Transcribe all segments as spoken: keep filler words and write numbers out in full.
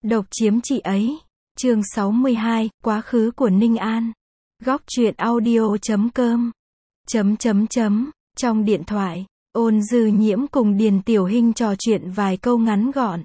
Độc chiếm chị ấy. Chương sáu mươi hai, quá khứ của Ninh An. Góc truyện audio chấm com. Chấm chấm chấm. Trong điện thoại, Ôn Dư Nhiễm cùng Điền Tiểu Hinh trò chuyện vài câu ngắn gọn.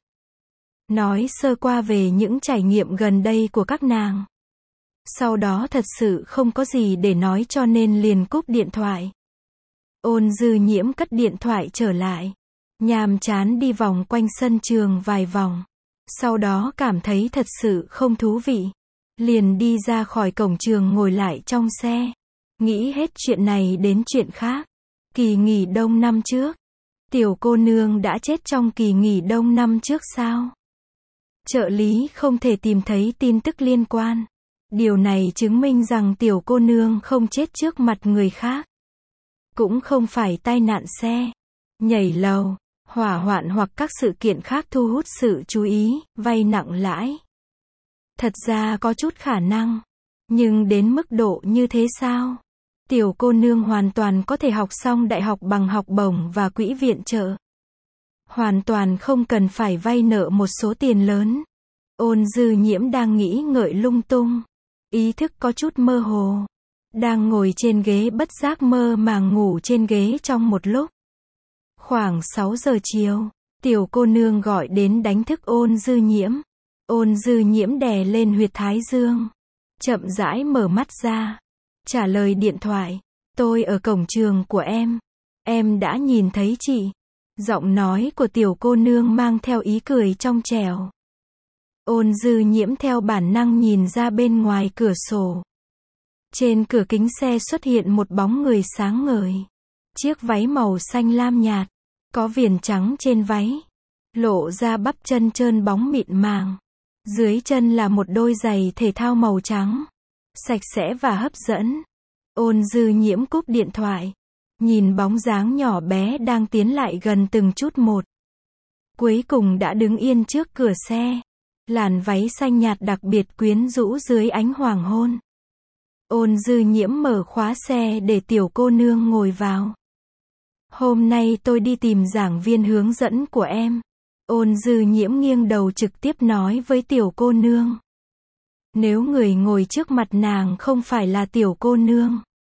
Nói sơ qua về những trải nghiệm gần đây của các nàng. Sau đó thật sự không có gì để nói cho nên liền cúp điện thoại. Ôn Dư Nhiễm cất điện thoại trở lại. Nhàm chán đi vòng quanh sân trường vài vòng. Sau đó cảm thấy thật sự không thú vị. Liền đi ra khỏi cổng trường ngồi lại trong xe. Nghĩ hết chuyện này đến chuyện khác. Kỳ nghỉ đông năm trước. Tiểu cô nương đã chết trong kỳ nghỉ đông năm trước sao? Trợ lý không thể tìm thấy tin tức liên quan. Điều này chứng minh rằng tiểu cô nương không chết trước mặt người khác. Cũng không phải tai nạn xe, nhảy lầu, hỏa hoạn hoặc các sự kiện khác thu hút sự chú ý, vay nặng lãi. Thật ra có chút khả năng. Nhưng đến mức độ như thế sao? Tiểu cô nương hoàn toàn có thể học xong đại học bằng học bổng và quỹ viện trợ. Hoàn toàn không cần phải vay nợ một số tiền lớn. Ôn Dư Nhiễm đang nghĩ ngợi lung tung. Ý thức có chút mơ hồ. Đang ngồi trên ghế bất giác mơ màng ngủ trên ghế trong một lúc. Khoảng sáu giờ chiều, tiểu cô nương gọi đến đánh thức Ôn Dư Nhiễm. Ôn Dư Nhiễm đè lên huyệt thái dương. Chậm rãi mở mắt ra. Trả lời điện thoại. Tôi ở cổng trường của em. Em đã nhìn thấy chị. Giọng nói của tiểu cô nương mang theo ý cười trong trẻo. Ôn Dư Nhiễm theo bản năng nhìn ra bên ngoài cửa sổ. Trên cửa kính xe xuất hiện một bóng người sáng ngời. Chiếc váy màu xanh lam nhạt. Có viền trắng trên váy. Lộ ra bắp chân trơn bóng mịn màng. Dưới chân là một đôi giày thể thao màu trắng. Sạch sẽ và hấp dẫn. Ôn Dư Nhiễm cúp điện thoại. Nhìn bóng dáng nhỏ bé đang tiến lại gần từng chút một. Cuối cùng đã đứng yên trước cửa xe. Làn váy xanh nhạt đặc biệt quyến rũ dưới ánh hoàng hôn. Ôn Dư Nhiễm mở khóa xe để tiểu cô nương ngồi vào. Hôm nay tôi đi tìm giảng viên hướng dẫn của em. Ôn Dư Nhiễm nghiêng đầu trực tiếp nói với tiểu cô nương. Nếu người ngồi trước mặt nàng không phải là tiểu cô nương,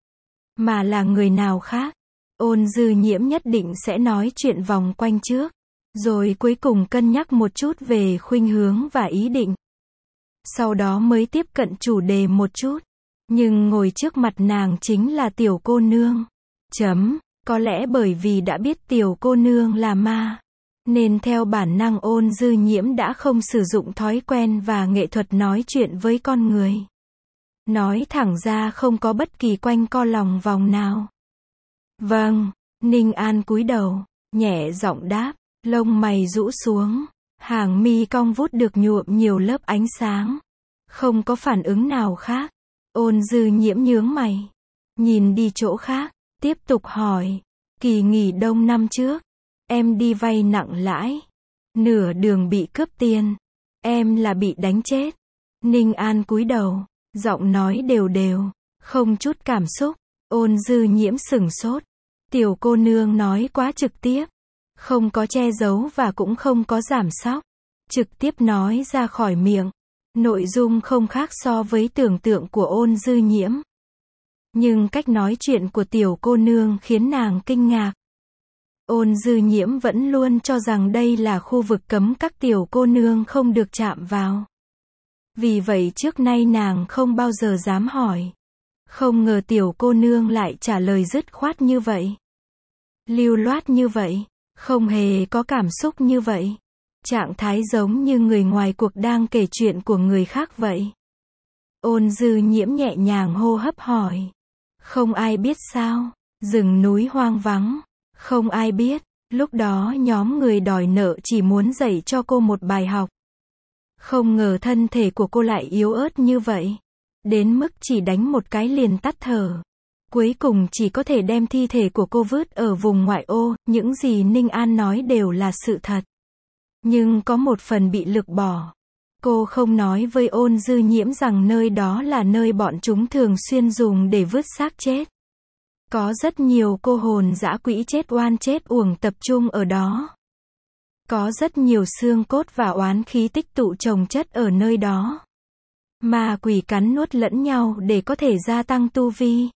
mà là người nào khác, Ôn Dư Nhiễm nhất định sẽ nói chuyện vòng quanh trước. Rồi cuối cùng cân nhắc một chút về khuynh hướng và ý định. Sau đó mới tiếp cận chủ đề một chút. Nhưng ngồi trước mặt nàng chính là tiểu cô nương. Chấm. Có lẽ bởi vì đã biết tiểu cô nương là ma. Nên theo bản năng Ôn Dư Nhiễm đã không sử dụng thói quen và nghệ thuật nói chuyện với con người. Nói thẳng ra không có bất kỳ quanh co lòng vòng nào. Vâng. Ninh An cúi đầu. Nhẹ giọng đáp. Lông mày rũ xuống. Hàng mi cong vút được nhuộm nhiều lớp ánh sáng. Không có phản ứng nào khác. Ôn Dư Nhiễm nhướng mày. Nhìn đi chỗ khác. Tiếp tục hỏi. Kỳ nghỉ đông năm trước. Em đi vay nặng lãi. Nửa đường bị cướp tiền. Em là bị đánh chết. Ninh An cúi đầu. Giọng nói đều đều. Không chút cảm xúc. Ôn Dư Nhiễm sửng sốt. Tiểu cô nương nói quá trực tiếp. Không có che giấu và cũng không có giảm sóc. Trực tiếp nói ra khỏi miệng. Nội dung không khác so với tưởng tượng của Ôn Dư Nhiễm. Nhưng cách nói chuyện của tiểu cô nương khiến nàng kinh ngạc. Ôn Dư Nhiễm vẫn luôn cho rằng đây là khu vực cấm các tiểu cô nương không được chạm vào. Vì vậy trước nay nàng không bao giờ dám hỏi. Không ngờ tiểu cô nương lại trả lời dứt khoát như vậy. Lưu loát như vậy. Không hề có cảm xúc như vậy. Trạng thái giống như người ngoài cuộc đang kể chuyện của người khác vậy. Ôn Dư Nhiễm nhẹ nhàng hô hấp hỏi. Không ai biết sao? Rừng núi hoang vắng. Không ai biết. Lúc đó nhóm người đòi nợ chỉ muốn dạy cho cô một bài học. Không ngờ thân thể của cô lại yếu ớt như vậy. Đến mức chỉ đánh một cái liền tắt thở. Cuối cùng chỉ có thể đem thi thể của cô vứt ở vùng ngoại ô. Những gì Ninh An nói đều là sự thật. Nhưng có một phần bị lược bỏ. Cô không nói với Ôn Dư Nhiễm rằng nơi đó là nơi bọn chúng thường xuyên dùng để vứt xác chết. Có rất nhiều cô hồn dã quỷ chết oan chết uổng tập trung ở đó. Có rất nhiều xương cốt và oán khí tích tụ chồng chất ở nơi đó. Ma quỷ cắn nuốt lẫn nhau để có thể gia tăng tu vi.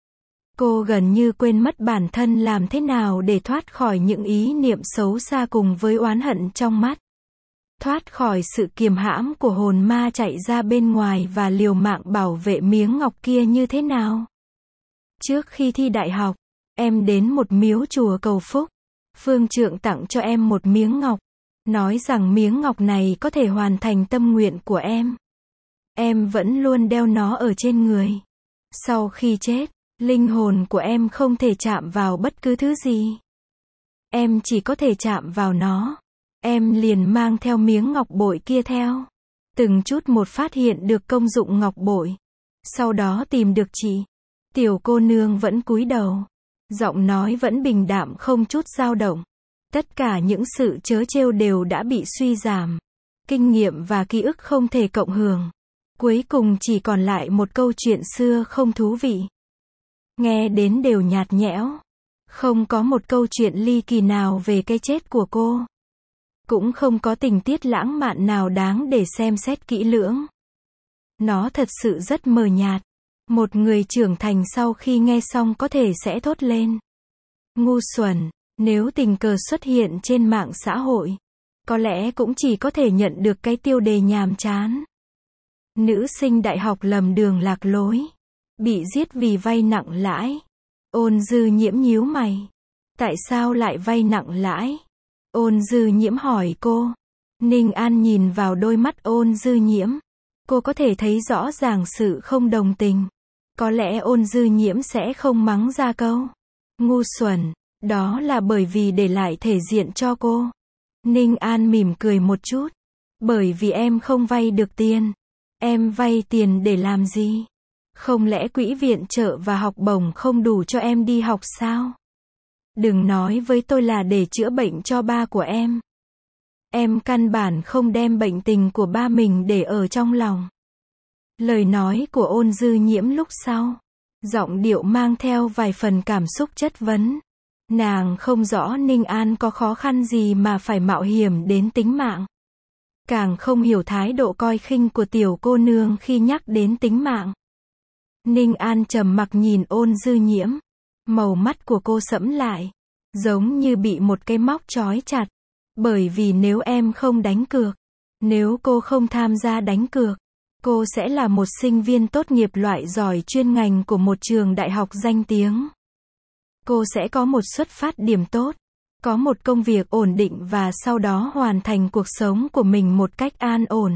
Cô gần như quên mất bản thân làm thế nào để thoát khỏi những ý niệm xấu xa cùng với oán hận trong mắt. Thoát khỏi sự kiềm hãm của hồn ma chạy ra bên ngoài và liều mạng bảo vệ miếng ngọc kia như thế nào. Trước khi thi đại học, em đến một miếu chùa cầu phúc. Phương trượng tặng cho em một miếng ngọc, nói rằng miếng ngọc này có thể hoàn thành tâm nguyện của em. Em vẫn luôn đeo nó ở trên người. Sau khi chết, linh hồn của em không thể chạm vào bất cứ thứ gì. Em chỉ có thể chạm vào nó. Em liền mang theo miếng ngọc bội kia theo. Từng chút một phát hiện được công dụng ngọc bội. Sau đó tìm được chị. Tiểu cô nương vẫn cúi đầu. Giọng nói vẫn bình đạm không chút dao động. Tất cả những sự trớ trêu đều đã bị suy giảm. Kinh nghiệm và ký ức không thể cộng hưởng. Cuối cùng chỉ còn lại một câu chuyện xưa không thú vị. Nghe đến đều nhạt nhẽo. Không có một câu chuyện ly kỳ nào về cái chết của cô. Cũng không có tình tiết lãng mạn nào đáng để xem xét kỹ lưỡng. Nó thật sự rất mờ nhạt. Một người trưởng thành sau khi nghe xong có thể sẽ thốt lên. Ngu xuẩn, nếu tình cờ xuất hiện trên mạng xã hội. Có lẽ cũng chỉ có thể nhận được cái tiêu đề nhàm chán. Nữ sinh đại học lầm đường lạc lối. Bị giết vì vay nặng lãi. Ôn Dư Nhiễm nhíu mày. Tại sao lại vay nặng lãi? Ôn Dư Nhiễm hỏi cô. Ninh An nhìn vào đôi mắt Ôn Dư Nhiễm. Cô có thể thấy rõ ràng sự không đồng tình. Có lẽ Ôn Dư Nhiễm sẽ không mắng ra câu ngu xuẩn. Đó là bởi vì để lại thể diện cho cô. Ninh An mỉm cười một chút. Bởi vì em không vay được tiền. Em vay tiền để làm gì? Không lẽ quỹ viện trợ và học bổng không đủ cho em đi học sao? Đừng nói với tôi là để chữa bệnh cho ba của em. Em căn bản không đem bệnh tình của ba mình để ở trong lòng. Lời nói của Ôn Dư Nhiễm lúc sau. Giọng điệu mang theo vài phần cảm xúc chất vấn. Nàng không rõ Ninh An có khó khăn gì mà phải mạo hiểm đến tính mạng. Càng không hiểu thái độ coi khinh của tiểu cô nương khi nhắc đến tính mạng. Ninh An trầm mặc nhìn Ôn Dư Nhiễm. Màu mắt của cô sẫm lại. Giống như bị một cái móc trói chặt. Bởi vì nếu em không đánh cược. Nếu cô không tham gia đánh cược. Cô sẽ là một sinh viên tốt nghiệp loại giỏi chuyên ngành của một trường đại học danh tiếng. Cô sẽ có một xuất phát điểm tốt. Có một công việc ổn định và sau đó hoàn thành cuộc sống của mình một cách an ổn.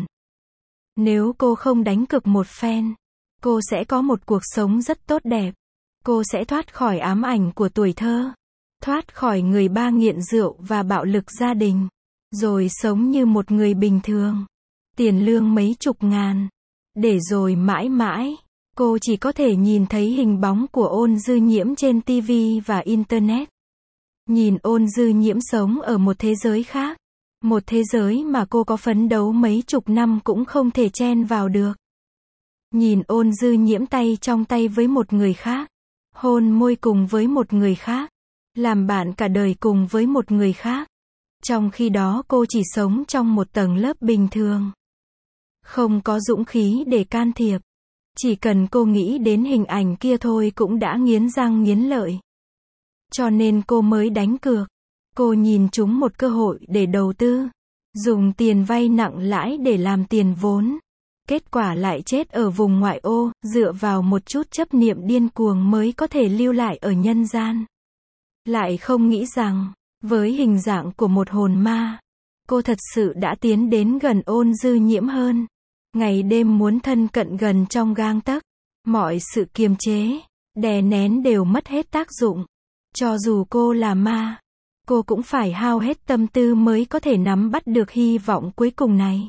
Nếu cô không đánh cược một phen. Cô sẽ có một cuộc sống rất tốt đẹp. Cô sẽ thoát khỏi ám ảnh của tuổi thơ. Thoát khỏi người ba nghiện rượu và bạo lực gia đình. Rồi sống như một người bình thường. Tiền lương mấy chục ngàn. Để rồi mãi mãi, cô chỉ có thể nhìn thấy hình bóng của Ôn Dư Nhiễm trên ti vi và Internet. Nhìn Ôn Dư Nhiễm sống ở một thế giới khác. Một thế giới mà cô có phấn đấu mấy chục năm cũng không thể chen vào được. Nhìn Ôn Dư Nhiễm tay trong tay với một người khác. Hôn môi cùng với một người khác. Làm bạn cả đời cùng với một người khác. Trong khi đó cô chỉ sống trong một tầng lớp bình thường. Không có dũng khí để can thiệp. Chỉ cần cô nghĩ đến hình ảnh kia thôi cũng đã nghiến răng nghiến lợi. Cho nên cô mới đánh cược. Cô nhìn chúng một cơ hội để đầu tư. Dùng tiền vay nặng lãi để làm tiền vốn. Kết quả lại chết ở vùng ngoại ô, dựa vào một chút chấp niệm điên cuồng mới có thể lưu lại ở nhân gian. Lại không nghĩ rằng, với hình dạng của một hồn ma, cô thật sự đã tiến đến gần Ôn Dư Nhiễm hơn. Ngày đêm muốn thân cận gần trong gang tấc. Mọi sự kiềm chế, đè nén đều mất hết tác dụng. Cho dù cô là ma, cô cũng phải hao hết tâm tư mới có thể nắm bắt được hy vọng cuối cùng này.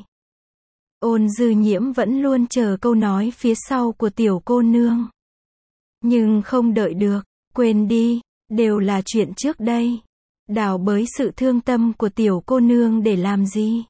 Ôn Dư Nhiễm vẫn luôn chờ câu nói phía sau của tiểu cô nương. Nhưng không đợi được, quên đi, đều là chuyện trước đây. Đào bới sự thương tâm của tiểu cô nương để làm gì?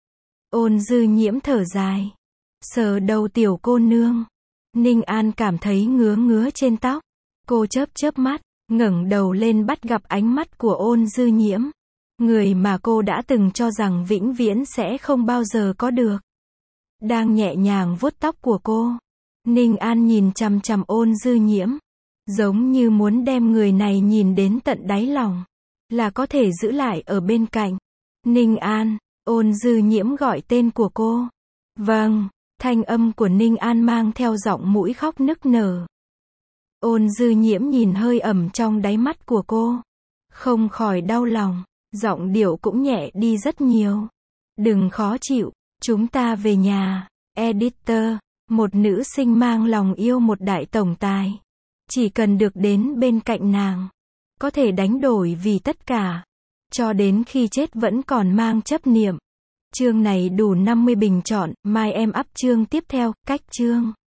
Ôn Dư Nhiễm thở dài. Sờ đầu tiểu cô nương. Ninh An cảm thấy ngứa ngứa trên tóc. Cô chớp chớp mắt, ngẩng đầu lên bắt gặp ánh mắt của Ôn Dư Nhiễm. Người mà cô đã từng cho rằng vĩnh viễn sẽ không bao giờ có được. Đang nhẹ nhàng vuốt tóc của cô. Ninh An nhìn chằm chằm Ôn Dư Nhiễm. Giống như muốn đem người này nhìn đến tận đáy lòng. Là có thể giữ lại ở bên cạnh. Ninh An, Ôn Dư Nhiễm gọi tên của cô. Vâng, thanh âm của Ninh An mang theo giọng mũi khóc nức nở. Ôn Dư Nhiễm nhìn hơi ẩm trong đáy mắt của cô. Không khỏi đau lòng, giọng điệu cũng nhẹ đi rất nhiều. Đừng khó chịu, chúng ta về nhà. Editor, một nữ sinh mang lòng yêu một đại tổng tài. Chỉ cần được đến bên cạnh nàng. Có thể đánh đổi vì tất cả. Cho đến khi chết vẫn còn mang chấp niệm. Chương này đủ năm mươi bình chọn, mai em up chương tiếp theo, cách chương.